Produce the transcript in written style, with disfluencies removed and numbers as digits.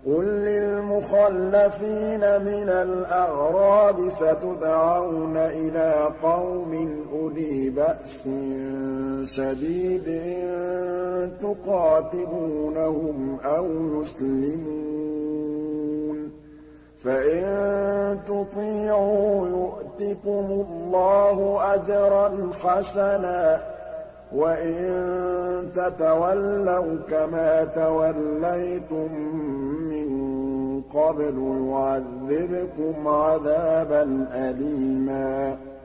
قُل لِّلْمُخَلَّفِينَ مِنَ الْأَعْرَابِ سَتُدْعَوْنَ إِلَىٰ قَوْمٍ أُولِي بَأْسٍ شَدِيدٍ تُقَاتِلُونَهُمْ أَوْ يُسْلِمُونَ ۖ فَإِن تُطِيعُوا يُؤْتِكُمُ اللَّهُ أَجْرًا حَسَنًا ۖ وَإِن تَتَوَلَّوْا كَمَا تَوَلَّيْتُم مِّن قَبْلُ يُعَذِّبْكُمْ عَذَابًا أَلِيمًا